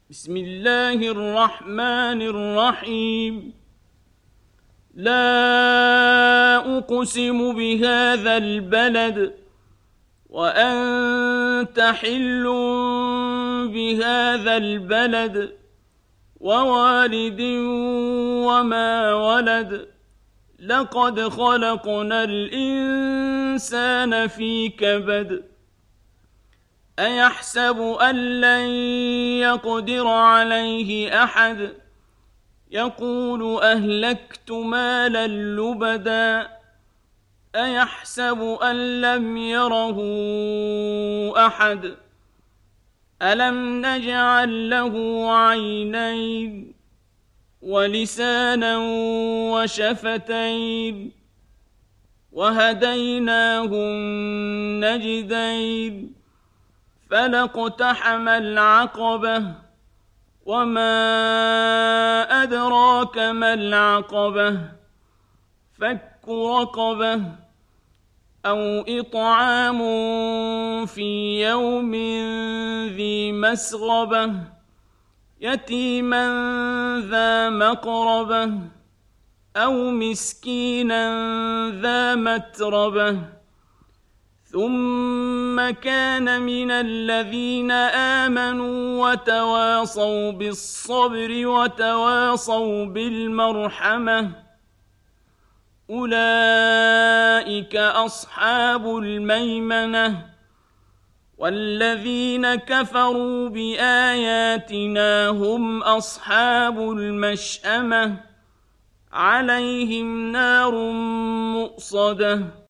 بسم الله الرحمن الرحيم لا أقسم بهذا البلد وأنت حل بهذا البلد ووالد وما ولد لقد خلقنا الإنسان في كبد أيحسب أن لن يقدر عليه أحد يقول أهلكت مالا لبدا أيحسب أن لم يره أحد ألم نجعل له عينين ولسانا وشفتين وهديناه النجدين فلاقتحم العقبة وما أدراك ما العقبة فك رقبة أو إطعام في يوم ذي مسغبة يتيما ذا مقربة أو مسكينا ذا متربة ثم كان من الذين آمنوا وتواصوا بالصبر وتواصوا بالمرحمة أولئك أصحاب الميمنة والذين كفروا بآياتنا هم أصحاب المشأمة عليهم نار مؤصدة